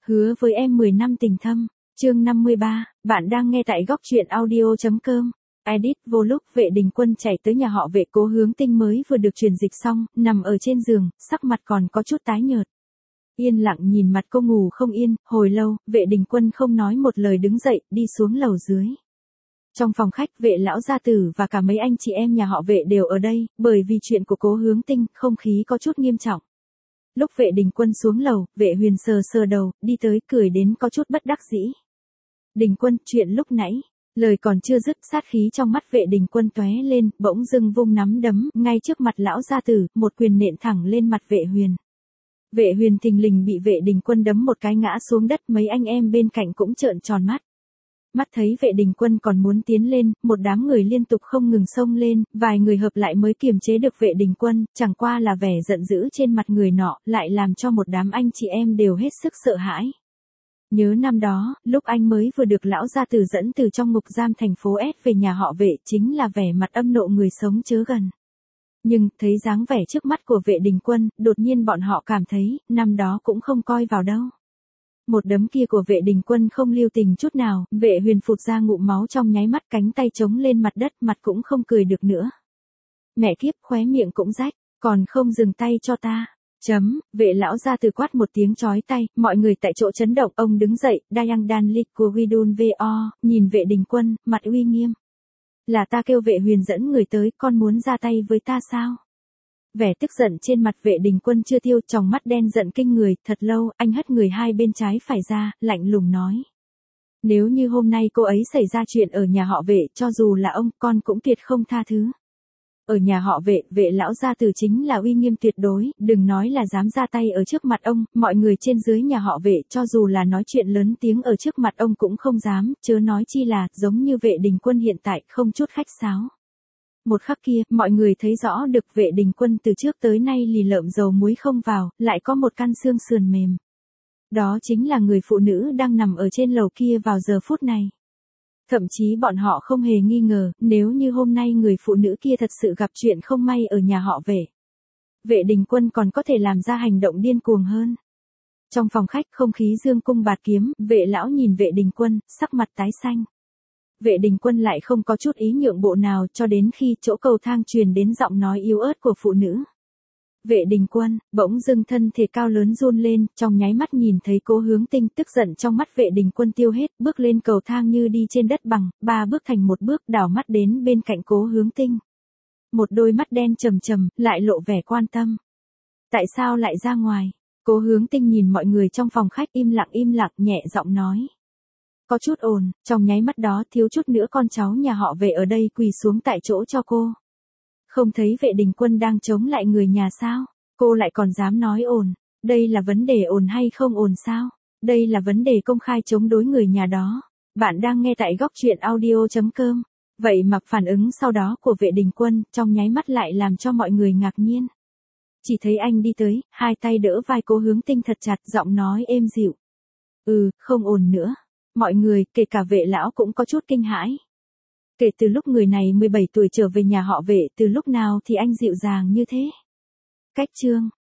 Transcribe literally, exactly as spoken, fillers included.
Hứa với em mười năm tình thâm, chương năm mươi ba, bạn đang nghe tại góc truyện audio.com. Edit vô lúc Vệ Đình Quân chạy tới nhà họ Vệ. Cố Hướng Tinh mới vừa được truyền dịch xong, nằm ở trên giường, sắc mặt còn có chút tái nhợt. Yên lặng nhìn mặt cô ngủ không yên, hồi lâu, Vệ Đình Quân không nói một lời đứng dậy, đi xuống lầu dưới. Trong phòng khách, Vệ lão gia tử và cả mấy anh chị em nhà họ Vệ đều ở đây, bởi vì chuyện của Cố Hướng Tinh, không khí có chút nghiêm trọng. Lúc Vệ Đình Quân xuống lầu, Vệ Huyền sờ sờ đầu, đi tới, cười đến có chút bất đắc dĩ. Đình Quân, chuyện lúc nãy, lời còn chưa dứt, sát khí trong mắt Vệ Đình Quân tóe lên, bỗng dưng vung nắm đấm, ngay trước mặt lão gia tử, một quyền nện thẳng lên mặt Vệ Huyền. Vệ Huyền thình lình bị Vệ Đình Quân đấm một cái ngã xuống đất, mấy anh em bên cạnh cũng trợn tròn mắt. Mắt thấy Vệ Đình Quân còn muốn tiến lên, một đám người liên tục không ngừng xông lên, vài người hợp lại mới kiềm chế được Vệ Đình Quân, chẳng qua là vẻ giận dữ trên mặt người nọ, lại làm cho một đám anh chị em đều hết sức sợ hãi. Nhớ năm đó, lúc anh mới vừa được lão gia tử dẫn từ trong ngục giam thành phố S về nhà họ Vệ, chính là vẻ mặt âm nộ người sống chớ gần. Nhưng, thấy dáng vẻ trước mắt của Vệ Đình Quân, đột nhiên bọn họ cảm thấy, năm đó cũng không coi vào đâu. Một đấm kia của Vệ Đình Quân không lưu tình chút nào, Vệ Huyền phụt ra ngụm máu trong nháy mắt, cánh tay chống lên mặt đất, mặt cũng không cười được nữa. Mẹ kiếp, khóe miệng cũng rách, còn không dừng tay cho ta. Chấm, Vệ lão gia tử quát một tiếng chói tay, mọi người tại chỗ chấn động, ông đứng dậy, Dayang Dan Lik của Widun Vo, nhìn Vệ Đình Quân, mặt uy nghiêm. Là ta kêu Vệ Huyền dẫn người tới, con muốn ra tay với ta sao? Vẻ tức giận trên mặt Vệ Đình Quân chưa tiêu, tròng mắt đen giận kinh người, thật lâu, anh hất người hai bên trái phải ra, lạnh lùng nói. Nếu như hôm nay cô ấy xảy ra chuyện ở nhà họ Vệ, cho dù là ông, con cũng tuyệt không tha thứ. Ở nhà họ Vệ, Vệ lão gia tử chính là uy nghiêm tuyệt đối, đừng nói là dám ra tay ở trước mặt ông, mọi người trên dưới nhà họ Vệ, cho dù là nói chuyện lớn tiếng ở trước mặt ông cũng không dám, chớ nói chi là, giống như Vệ Đình Quân hiện tại, không chút khách sáo. Một khắc kia, mọi người thấy rõ được Vệ Đình Quân từ trước tới nay lì lợm dầu muối không vào, lại có một căn xương sườn mềm. Đó chính là người phụ nữ đang nằm ở trên lầu kia vào giờ phút này. Thậm chí bọn họ không hề nghi ngờ, nếu như hôm nay người phụ nữ kia thật sự gặp chuyện không may ở nhà họ Vệ. Vệ Đình Quân còn có thể làm ra hành động điên cuồng hơn. Trong phòng khách không khí dương cung bạt kiếm, Vệ lão nhìn Vệ Đình Quân, sắc mặt tái xanh. Vệ Đình Quân lại không có chút ý nhượng bộ nào cho đến khi chỗ cầu thang truyền đến giọng nói yếu ớt của phụ nữ. Vệ Đình Quân, bỗng dưng thân thể cao lớn run lên, trong nháy mắt nhìn thấy Cố Hướng Tinh, tức giận trong mắt Vệ Đình Quân tiêu hết, bước lên cầu thang như đi trên đất bằng, ba bước thành một bước, đảo mắt đến bên cạnh Cố Hướng Tinh. Một đôi mắt đen trầm trầm, lại lộ vẻ quan tâm. Tại sao lại ra ngoài? Cố Hướng Tinh nhìn mọi người trong phòng khách im lặng im lặng, nhẹ giọng nói. Có chút ồn, trong nháy mắt đó thiếu chút nữa con cháu nhà họ Vệ ở đây quỳ xuống tại chỗ cho cô. Không thấy Vệ Đình Quân đang chống lại người nhà sao? Cô lại còn dám nói ồn. Đây là vấn đề ồn hay không ồn sao? Đây là vấn đề công khai chống đối người nhà đó. Bạn đang nghe tại góc truyện audio.com. Vậy mà phản ứng sau đó của Vệ Đình Quân, trong nháy mắt lại làm cho mọi người ngạc nhiên. Chỉ thấy anh đi tới, hai tay đỡ vai Cố Hướng Tinh thật chặt, giọng nói êm dịu. Ừ, không ồn nữa. Mọi người, kể cả Vệ lão cũng có chút kinh hãi. Kể từ lúc người này mười bảy tuổi trở về nhà họ Vệ, từ lúc nào thì anh dịu dàng như thế? Cách chương,